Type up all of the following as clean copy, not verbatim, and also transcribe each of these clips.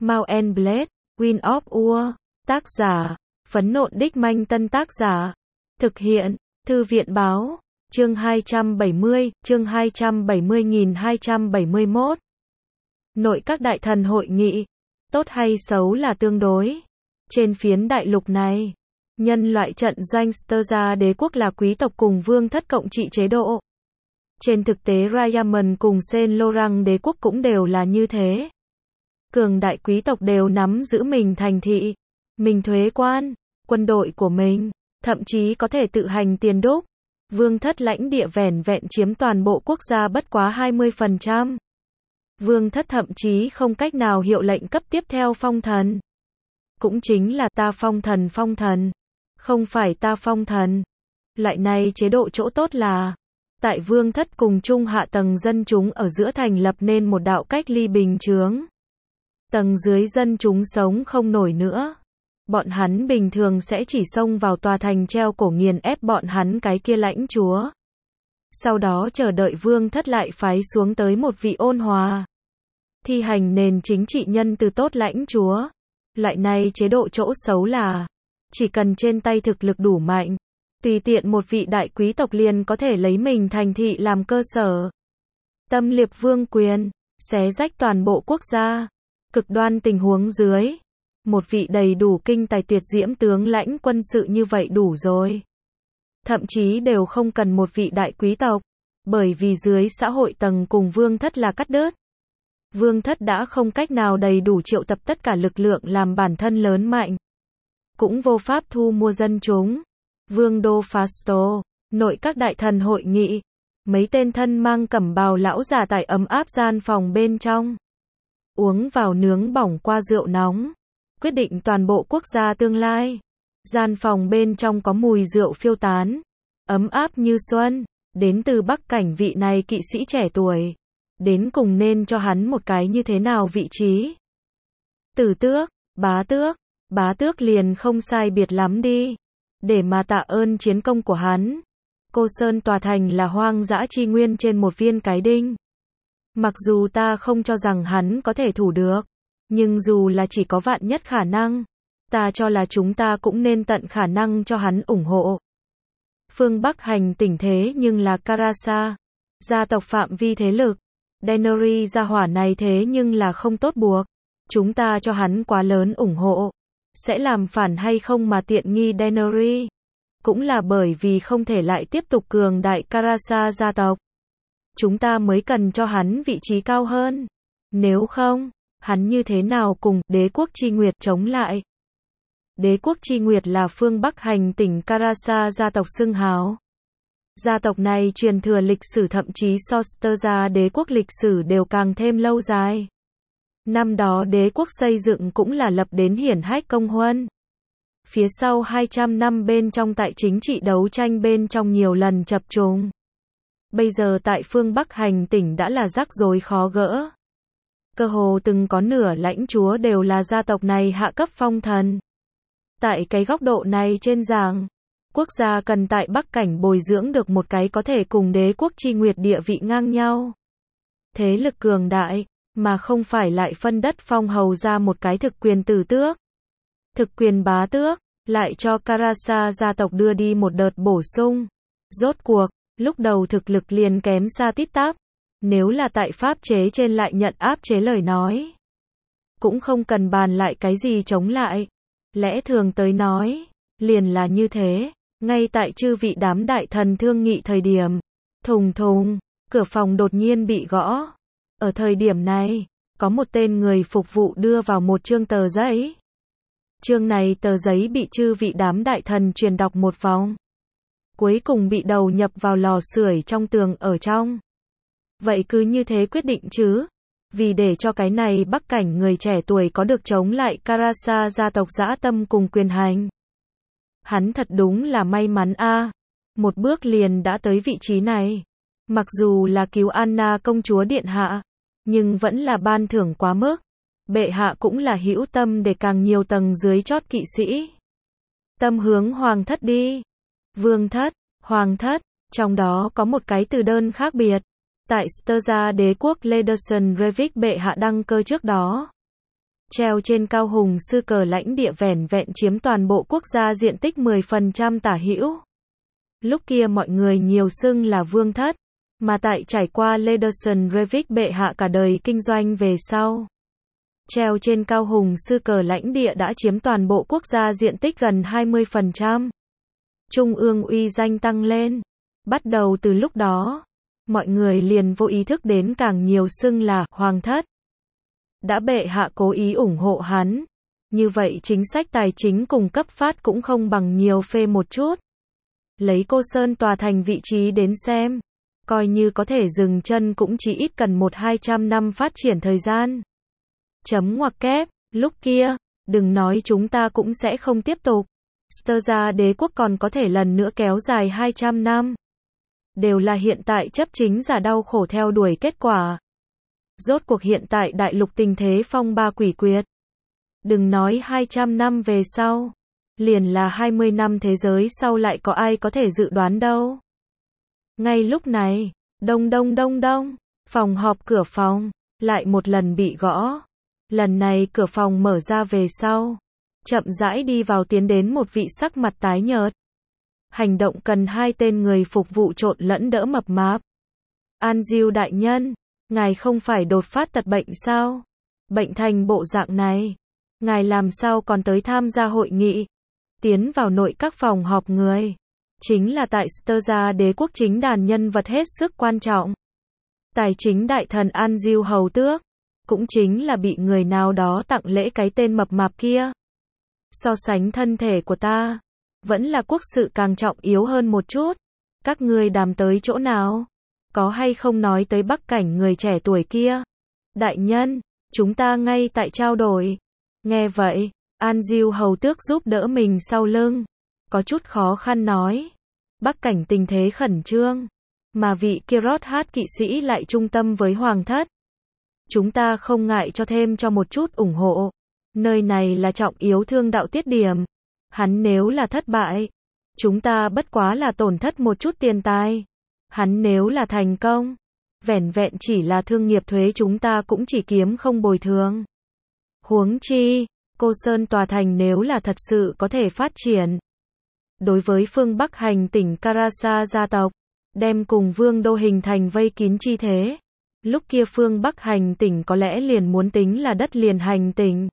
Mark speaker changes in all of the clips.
Speaker 1: Mount and Blade, Wind of War. Tác giả, Phấn Nộn Đích Manh. Tân tác giả, thực hiện, Thư viện Báo. Chương 270, chương 270.271. Nội các đại thần hội nghị. Tốt hay xấu là tương đối. Trên phiến đại lục này, nhân loại trận doanh Sterza đế quốc là quý tộc cùng vương thất cộng trị chế độ. Trên thực tế Rayaman cùng Saint Laurent đế quốc cũng đều là như thế. Cường đại quý tộc đều nắm giữ mình thành thị, mình thuế quan, quân đội của mình, thậm chí có thể tự hành tiền đúc. Vương thất lãnh địa vẻn vẹn chiếm toàn bộ quốc gia bất quá 20%. Vương thất thậm chí không cách nào hiệu lệnh cấp tiếp theo phong thần. Cũng chính là ta phong thần, không phải ta phong thần. Loại này chế độ chỗ tốt là, tại vương thất cùng trung hạ tầng dân chúng ở giữa thành lập nên một đạo cách ly bình chướng. Tầng dưới dân chúng sống không nổi nữa. Bọn hắn bình thường sẽ chỉ xông vào tòa thành treo cổ nghiền ép bọn hắn cái kia lãnh chúa. Sau đó chờ đợi vương thất lại phái xuống tới một vị ôn hòa, thi hành nền chính trị nhân từ tốt lãnh chúa. Loại này chế độ chỗ xấu là, chỉ cần trên tay thực lực đủ mạnh, tùy tiện một vị đại quý tộc liền có thể lấy mình thành thị làm cơ sở, tâm liệp vương quyền, xé rách toàn bộ quốc gia. Cực đoan tình huống dưới, một vị đầy đủ kinh tài tuyệt diễm tướng lãnh quân sự như vậy đủ rồi. Thậm chí đều không cần một vị đại quý tộc, bởi vì dưới xã hội tầng cùng vương thất là cắt đứt. Vương thất đã không cách nào đầy đủ triệu tập tất cả lực lượng làm bản thân lớn mạnh, cũng vô pháp thu mua dân chúng. Vương đô Fasto, nội các đại thần hội nghị, mấy tên thân mang cẩm bào lão già tại ấm áp gian phòng bên trong, uống vào nướng bỏng qua rượu nóng, quyết định toàn bộ quốc gia tương lai. Gian phòng bên trong có mùi rượu phiêu tán, ấm áp như xuân, đến từ Bắc Cảnh vị này kỵ sĩ trẻ tuổi. Đến cùng nên cho hắn một cái như thế nào vị trí? Tử tước, bá tước liền không sai biệt lắm đi. Để mà tạ ơn chiến công của hắn, Cô Sơn tòa thành là hoang dã chi nguyên trên một viên cái đinh. Mặc dù ta không cho rằng hắn có thể thủ được, nhưng dù là chỉ có vạn nhất khả năng, ta cho là chúng ta cũng nên tận khả năng cho hắn ủng hộ. Phương Bắc hành tỉnh thế nhưng là Karasa, gia tộc phạm vi thế lực. Daenerys gia hỏa này thế nhưng là không tốt buộc. Chúng ta cho hắn quá lớn ủng hộ, sẽ làm phản hay không mà tiện nghi Daenerys. Cũng là bởi vì không thể lại tiếp tục cường đại Karasa gia tộc. Chúng ta mới cần cho hắn vị trí cao hơn. Nếu không, hắn như thế nào cùng đế quốc Chi Nguyệt chống lại? Đế quốc Chi Nguyệt là phương Bắc hành tỉnh Karasa gia tộc xưng hào. Gia tộc này truyền thừa lịch sử thậm chí so Sterza đế quốc lịch sử đều càng thêm lâu dài. Năm đó đế quốc xây dựng cũng là lập đến hiển hách công huân. Phía sau 200 năm bên trong tại chính trị đấu tranh bên trong nhiều lần chập trùng. Bây giờ tại phương Bắc hành tỉnh đã là rắc rối khó gỡ. Cơ hồ từng có nửa lãnh chúa đều là gia tộc này hạ cấp phong thần. Tại cái góc độ này trên giảng, quốc gia cần tại Bắc Cảnh bồi dưỡng được một cái có thể cùng đế quốc Chi Nguyệt địa vị ngang nhau. Thế lực cường đại, mà không phải lại phân đất phong hầu ra một cái thực quyền tử tước. Thực quyền bá tước, lại cho Karasa gia tộc đưa đi một đợt bổ sung. Rốt cuộc, lúc đầu thực lực liền kém xa tít tắp. Nếu là tại pháp chế trên lại nhận áp chế lời nói, cũng không cần bàn lại cái gì chống lại. Lẽ thường tới nói, liền là như thế. Ngay tại chư vị đám đại thần thương nghị thời điểm, thùng thùng, cửa phòng đột nhiên bị gõ. Ở thời điểm này, có một tên người phục vụ đưa vào một chương tờ giấy. Chương này tờ giấy bị chư vị đám đại thần truyền đọc một vòng, cuối cùng bị đầu nhập vào lò sưởi trong tường ở trong. Vậy cứ như thế quyết định chứ? Vì để cho cái này Bắc Cảnh người trẻ tuổi có được chống lại Karasa gia tộc dã tâm cùng quyền hành. Hắn thật đúng là may mắn a, một bước liền đã tới vị trí này. Mặc dù là cứu Anna công chúa điện hạ, nhưng vẫn là ban thưởng quá mức. Bệ hạ cũng là hữu tâm để càng nhiều tầng dưới chót kỵ sĩ tâm hướng hoàng thất đi. Vương thất, hoàng thất, trong đó có một cái từ đơn khác biệt. Tại Sterza đế quốc Lederson Revik bệ hạ đăng cơ trước đó, treo trên cao hùng sư cờ lãnh địa vẻn vẹn chiếm toàn bộ quốc gia diện tích 10% tả hữu. Lúc kia mọi người nhiều xưng là vương thất, mà tại trải qua Lederson Revik bệ hạ cả đời kinh doanh về sau. Treo trên cao hùng sư cờ lãnh địa đã chiếm toàn bộ quốc gia diện tích gần 20%. Trung ương uy danh tăng lên. Bắt đầu từ lúc đó, mọi người liền vô ý thức đến càng nhiều xưng là hoàng thất. Đã bệ hạ cố ý ủng hộ hắn, như vậy chính sách tài chính cùng cấp phát cũng không bằng nhiều phê một chút. Lấy Cô Sơn tòa thành vị trí đến xem, coi như có thể dừng chân cũng chỉ ít cần 100-200 năm phát triển thời gian. Chấm ngoặc kép, lúc kia, đừng nói chúng ta cũng sẽ không tiếp tục. Störra đế quốc còn có thể lần nữa kéo dài 200 năm. Đều là hiện tại chấp chính giả đau khổ theo đuổi kết quả. Rốt cuộc hiện tại đại lục tình thế phong ba quỷ quyệt. Đừng nói 200 năm về sau, liền là 20 năm thế giới sau lại có ai có thể dự đoán đâu. Ngay lúc này, đông đông đông đông, phòng họp cửa phòng, lại một lần bị gõ. Lần này cửa phòng mở ra về sau, chậm rãi đi vào tiến đến một vị sắc mặt tái nhợt. Hành động cần hai tên người phục vụ trộn lẫn đỡ mập mạp. An Diêu đại nhân, ngài không phải đột phát tật bệnh sao? Bệnh thành bộ dạng này, ngài làm sao còn tới tham gia hội nghị? Tiến vào nội các phòng họp người, chính là tại Störra đế quốc chính đàn nhân vật hết sức quan trọng. Tài chính đại thần An Diêu hầu tước, cũng chính là bị người nào đó tặng lễ cái tên mập mạp kia. So sánh thân thể của ta, vẫn là quốc sự càng trọng yếu hơn một chút. Các ngươi đàm tới chỗ nào? Có hay không nói tới Bắc Cảnh người trẻ tuổi kia? Đại nhân, chúng ta ngay tại trao đổi. Nghe vậy, An Diêu hầu tước giúp đỡ mình sau lưng, có chút khó khăn nói. Bắc Cảnh tình thế khẩn trương, mà vị kia rót hát kỵ sĩ lại trung tâm với hoàng thất. Chúng ta không ngại cho thêm cho một chút ủng hộ. Nơi này là trọng yếu thương đạo tiết điểm. Hắn nếu là thất bại, chúng ta bất quá là tổn thất một chút tiền tài. Hắn nếu là thành công, vẻn vẹn chỉ là thương nghiệp thuế chúng ta cũng chỉ kiếm không bồi thường. Huống chi, Cô Sơn tòa thành nếu là thật sự có thể phát triển. Đối với phương Bắc hành tỉnh Karasa gia tộc, đem cùng vương đô hình thành vây kín chi thế. Lúc kia phương Bắc hành tỉnh có lẽ liền muốn tính là đất liền hành tỉnh.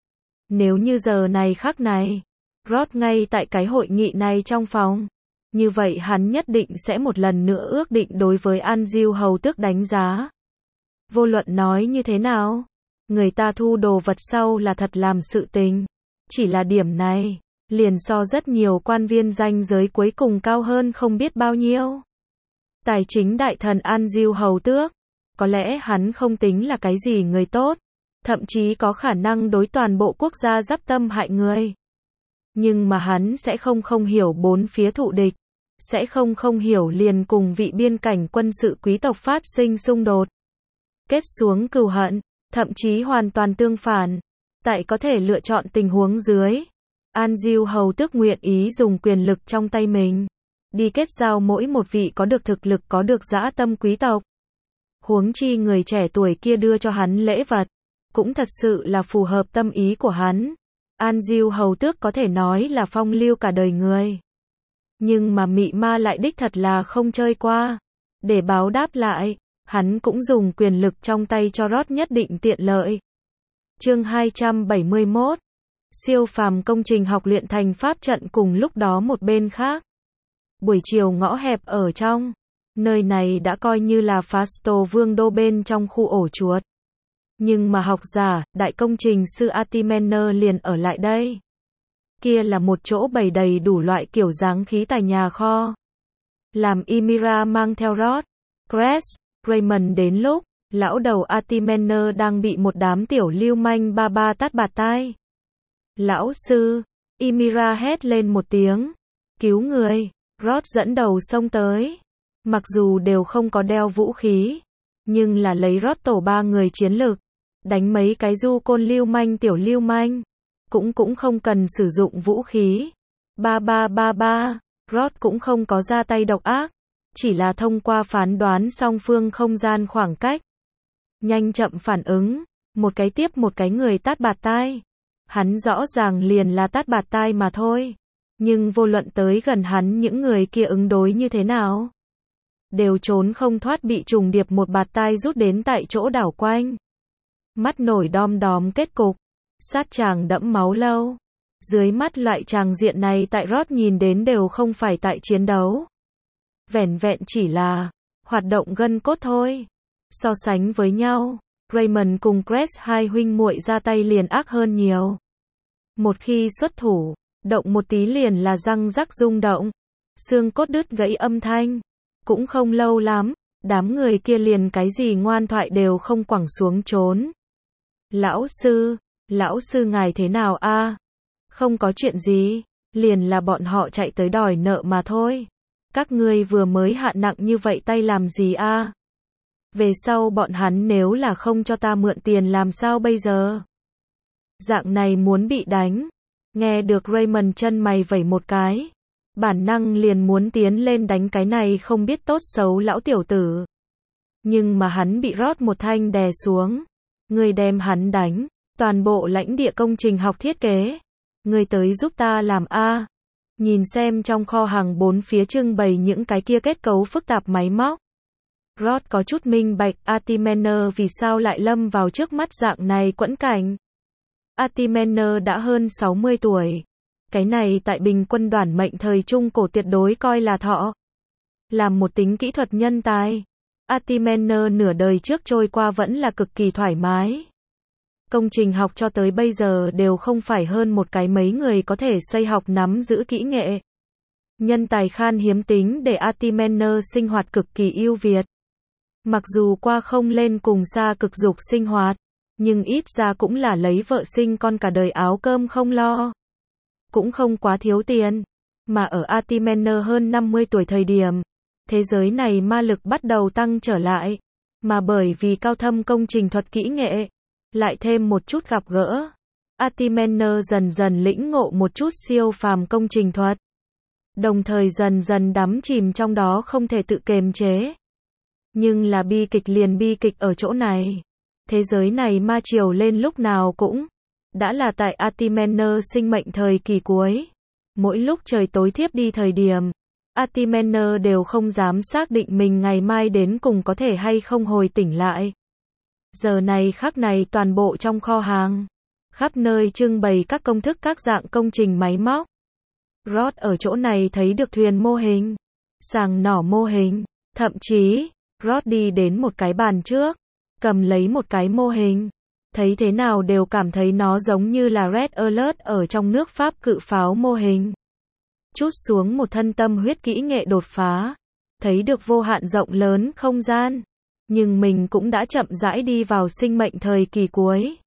Speaker 1: Nếu như giờ này khắc này, Rod ngay tại cái hội nghị này trong phòng, như vậy hắn nhất định sẽ một lần nữa ước định đối với An Diêu hầu tước đánh giá. Vô luận nói như thế nào, người ta thu đồ vật sau là thật làm sự tình. Chỉ là điểm này, liền so rất nhiều quan viên danh giới cuối cùng cao hơn không biết bao nhiêu. Tài chính đại thần An Diêu hầu tước, có lẽ hắn không tính là cái gì người tốt, thậm chí có khả năng đối toàn bộ quốc gia giáp tâm hại người. Nhưng mà hắn sẽ không hiểu bốn phía thụ địch, sẽ không hiểu liền cùng vị biên cảnh quân sự quý tộc phát sinh xung đột, kết xuống cừu hận, thậm chí hoàn toàn tương phản. Tại có thể lựa chọn tình huống dưới, An Diêu hầu tước nguyện ý dùng quyền lực trong tay mình, đi kết giao mỗi một vị có được thực lực có được dã tâm quý tộc. Huống chi người trẻ tuổi kia đưa cho hắn lễ vật, cũng thật sự là phù hợp tâm ý của hắn. An Diêu hầu tước có thể nói là phong lưu cả đời người. Nhưng mà mị ma lại đích thật là không chơi qua. Để báo đáp lại, hắn cũng dùng quyền lực trong tay cho Rod nhất định tiện lợi. Chương 271. Siêu phàm công trình học luyện thành pháp trận cùng lúc đó một bên khác. Buổi chiều ngõ hẹp ở trong. Nơi này đã coi như là Fasto vương đô bên trong khu ổ chuột. Nhưng mà học giả, đại công trình sư Artimener liền ở lại đây. Kia là một chỗ bày đầy đủ loại kiểu dáng khí tài nhà kho. Làm Ymira mang theo Rod, Crest, Raymond đến lúc, lão đầu Artimener đang bị một đám tiểu lưu manh ba tát bạt tai. Lão sư, Ymira hét lên một tiếng. Cứu người, Rod dẫn đầu xông tới. Mặc dù đều không có đeo vũ khí, nhưng là lấy Rod tổ ba người chiến lực, đánh mấy cái du côn lưu manh tiểu lưu manh, cũng không cần sử dụng vũ khí. Rod cũng không có ra tay độc ác, chỉ là thông qua phán đoán song phương không gian khoảng cách, nhanh chậm phản ứng, Một cái tiếp một cái người tát bạt tai. Hắn rõ ràng liền là tát bạt tai mà thôi. Nhưng vô luận tới gần hắn những người kia ứng đối như thế nào, đều trốn không thoát bị trùng điệp một bạt tai rút đến tại chỗ đảo quanh. Mắt nổi đom đóm kết cục. Sát tràng đẫm máu lâu. Dưới mắt loại tràng diện này tại Roth nhìn đến đều không phải tại chiến đấu. Vẻn vẹn chỉ là hoạt động gân cốt thôi. So sánh với nhau, Raymond cùng Crest hai huynh muội ra tay liền ác hơn nhiều. Một khi xuất thủ, động một tí liền là răng rắc rung động, xương cốt đứt gãy âm thanh. Cũng không lâu lắm, đám người kia liền cái gì ngoan thoại đều không quẳng xuống trốn. Lão sư ngài thế nào a? Không có chuyện gì, liền là bọn họ chạy tới đòi nợ mà thôi. Các ngươi vừa mới hạ nặng như vậy tay làm gì a? Về sau bọn hắn nếu là không cho ta mượn tiền làm sao bây giờ? Dạng này muốn bị đánh. Nghe được Raymond chân mày vẩy một cái. Bản năng liền muốn tiến lên đánh cái này không biết tốt xấu lão tiểu tử. Nhưng mà hắn bị Roth một thanh đè xuống. Người đem hắn đánh. Toàn bộ lãnh địa công trình học thiết kế. Người tới giúp ta làm a. Nhìn xem trong kho hàng bốn phía trưng bày những cái kia kết cấu phức tạp máy móc. Roth có chút minh bạch Artimener vì sao lại lâm vào trước mắt dạng này quẫn cảnh. Artimener đã hơn 60 tuổi. Cái này tại bình quân đoàn mệnh thời trung cổ tuyệt đối coi là thọ. Làm một tính kỹ thuật nhân tài. Artimener nửa đời trước trôi qua vẫn là cực kỳ thoải mái. Công trình học cho tới bây giờ đều không phải hơn một cái mấy người có thể xây học nắm giữ kỹ nghệ. Nhân tài khan hiếm tính để Artimener sinh hoạt cực kỳ ưu việt. Mặc dù qua không lên cùng xa cực dục sinh hoạt, nhưng ít ra cũng là lấy vợ sinh con cả đời áo cơm không lo. Cũng không quá thiếu tiền. Mà ở Artimener hơn 50 tuổi thời điểm, thế giới này ma lực bắt đầu tăng trở lại. Mà bởi vì cao thâm công trình thuật kỹ nghệ, lại thêm một chút gặp gỡ, Artimener dần dần lĩnh ngộ một chút siêu phàm công trình thuật. Đồng thời dần dần đắm chìm trong đó không thể tự kiềm chế. Nhưng là bi kịch liền bi kịch ở chỗ này. Thế giới này ma triều lên lúc nào cũng đã là tại Artimener sinh mệnh thời kỳ cuối. Mỗi lúc trời tối thiếp đi thời điểm, Artimener đều không dám xác định mình ngày mai đến cùng có thể hay không hồi tỉnh lại. Giờ này khắc này toàn bộ trong kho hàng, khắp nơi trưng bày các công thức các dạng công trình máy móc. Roth ở chỗ này thấy được thuyền mô hình, sàng nỏ mô hình, thậm chí, Roth đi đến một cái bàn trước, cầm lấy một cái mô hình, thấy thế nào đều cảm thấy nó giống như là Red Alert ở trong nước Pháp cự pháo mô hình. Chút xuống một thân tâm huyết kỹ nghệ đột phá, thấy được vô hạn rộng lớn không gian, nhưng mình cũng đã chậm rãi đi vào sinh mệnh thời kỳ cuối.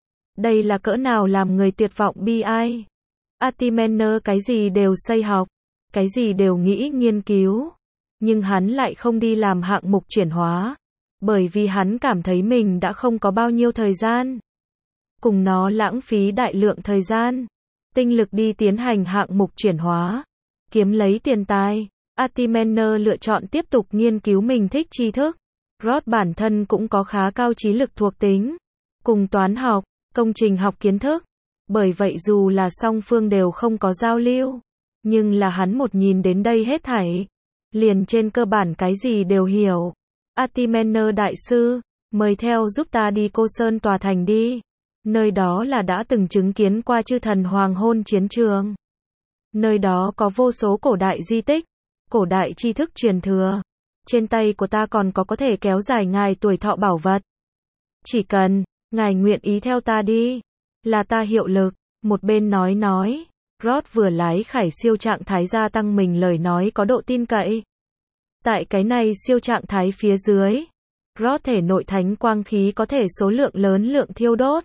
Speaker 1: Đây là cỡ nào làm người tuyệt vọng bi ai. Artimener cái gì đều xây học, cái gì đều nghĩ nghiên cứu, nhưng hắn lại không đi làm hạng mục chuyển hóa, bởi vì hắn cảm thấy mình đã không có bao nhiêu thời gian. Cùng nó lãng phí đại lượng thời gian, tinh lực đi tiến hành hạng mục chuyển hóa, kiếm lấy tiền tài. Artimener lựa chọn tiếp tục nghiên cứu mình thích tri thức. Roth bản thân cũng có khá cao trí lực thuộc tính, cùng toán học, công trình học kiến thức. Bởi vậy dù là song phương đều không có giao lưu, nhưng là hắn một nhìn đến đây hết thảy, liền trên cơ bản cái gì đều hiểu. Artimener đại sư, mời theo giúp ta đi Cô Sơn tòa thành đi. Nơi đó là đã từng chứng kiến qua chư thần hoàng hôn chiến trường. Nơi đó có vô số cổ đại di tích, cổ đại tri thức truyền thừa. Trên tay của ta còn có thể kéo dài ngài tuổi thọ bảo vật. Chỉ cần, ngài nguyện ý theo ta đi, là ta hiệu lực. Một bên nói, Roth vừa lái khải siêu trạng thái gia tăng mình lời nói có độ tin cậy. Tại cái này siêu trạng thái phía dưới, Roth thể nội thánh quang khí có thể số lượng lớn lượng thiêu đốt.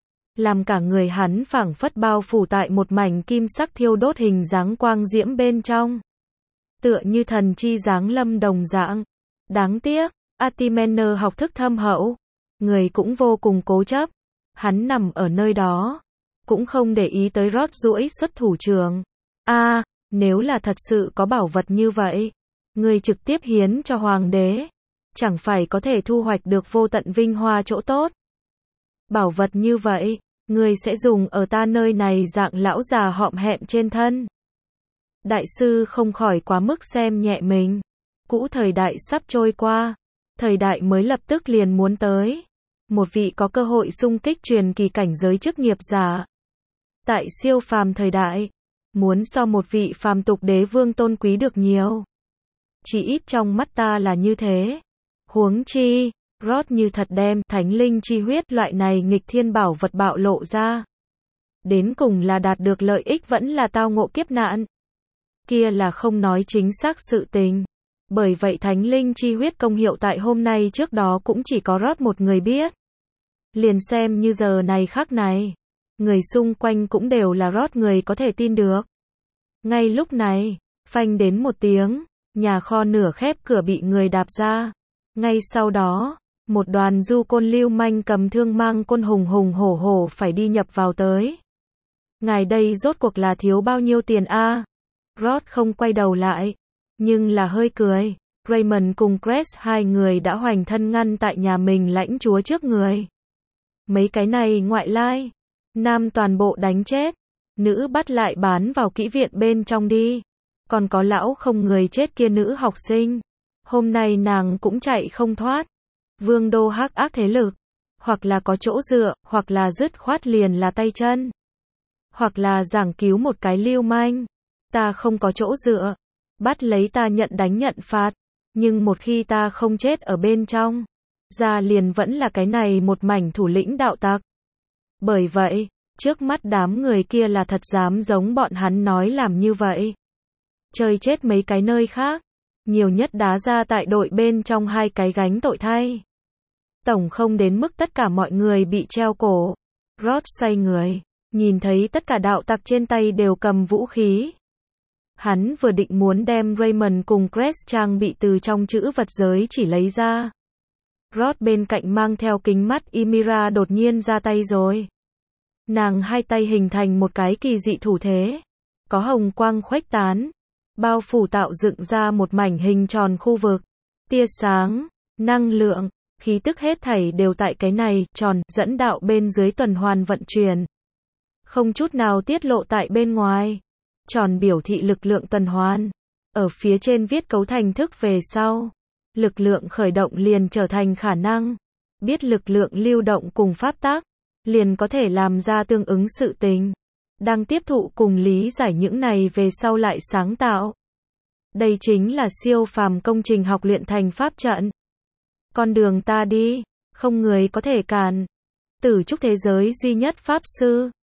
Speaker 1: Làm cả người hắn phảng phất bao phủ tại một mảnh kim sắc thiêu đốt hình dáng quang diễm bên trong. Tựa như thần chi giáng lâm đồng dạng. Đáng tiếc, Artimener học thức thâm hậu, người cũng vô cùng cố chấp. Hắn nằm ở nơi đó, cũng không để ý tới Roth duỗi xuất thủ trường. Nếu là thật sự có bảo vật như vậy, người trực tiếp hiến cho hoàng đế, chẳng phải có thể thu hoạch được vô tận vinh hoa chỗ tốt. Bảo vật như vậy, người sẽ dùng ở ta nơi này dạng lão già họm hẹm trên thân. Đại sư không khỏi quá mức xem nhẹ mình. Cũ thời đại sắp trôi qua, thời đại mới lập tức liền muốn tới. Một vị có cơ hội xung kích truyền kỳ cảnh giới chức nghiệp giả. Tại siêu phàm thời đại, muốn so một vị phàm tục đế vương tôn quý được nhiều. Chỉ ít trong mắt ta là như thế. Huống chi, Rod như thật đem thánh linh chi huyết loại này nghịch thiên bảo vật bạo lộ ra. Đến cùng là đạt được lợi ích vẫn là tao ngộ kiếp nạn. Kia là không nói chính xác sự tình. Bởi vậy thánh linh chi huyết công hiệu tại hôm nay trước đó cũng chỉ có Rod một người biết. Liền xem như giờ này khắc này, người xung quanh cũng đều là Rod người có thể tin được. Ngay lúc này, phanh đến một tiếng, nhà kho nửa khép cửa bị người đạp ra. Ngay sau đó, một đoàn du côn lưu manh cầm thương mang côn hùng hùng hổ hổ phải đi nhập vào tới. Ngài đây rốt cuộc là thiếu bao nhiêu tiền a? Rod không quay đầu lại, nhưng là hơi cười. Raymond cùng Cress hai người đã hoành thân ngăn tại nhà mình lãnh chúa trước người. Mấy cái này ngoại lai, nam toàn bộ đánh chết, nữ bắt lại bán vào kỹ viện bên trong đi. Còn có lão không người chết kia nữ học sinh, hôm nay nàng cũng chạy không thoát. Vương đô hắc ác thế lực, hoặc là có chỗ dựa, hoặc là dứt khoát liền là tay chân, hoặc là giảng cứu một cái lưu manh. Ta không có chỗ dựa, bắt lấy ta nhận đánh nhận phạt, nhưng một khi ta không chết ở bên trong, ra liền vẫn là cái này một mảnh thủ lĩnh đạo tặc. Bởi vậy, trước mắt đám người kia là thật dám giống bọn hắn nói làm như vậy. Chơi chết mấy cái nơi khác, nhiều nhất đá ra tại đội bên trong hai cái gánh tội thay. Tổng không đến mức tất cả mọi người bị treo cổ. Rod xoay người, nhìn thấy tất cả đạo tặc trên tay đều cầm vũ khí. Hắn vừa định muốn đem Raymond cùng Cress trang bị từ trong chữ vật giới chỉ lấy ra. Rod bên cạnh mang theo kính mắt Ymira đột nhiên ra tay rồi. Nàng hai tay hình thành một cái kỳ dị thủ thế. Có hồng quang khuếch tán, bao phủ tạo dựng ra một mảnh hình tròn khu vực. Tia sáng, năng lượng, khí tức hết thảy đều tại cái này tròn dẫn đạo bên dưới tuần hoàn vận chuyển. Không chút nào tiết lộ tại bên ngoài. Tròn biểu thị lực lượng tuần hoàn. Ở phía trên viết cấu thành thức về sau. Lực lượng khởi động liền trở thành khả năng. Biết lực lượng lưu động cùng pháp tác, liền có thể làm ra tương ứng sự tình. Đang tiếp thụ cùng lý giải những này về sau lại sáng tạo. Đây chính là siêu phàm công trình học luyện thành pháp trận. Con đường ta đi, không người có thể cản. Tử trúc thế giới duy nhất pháp sư.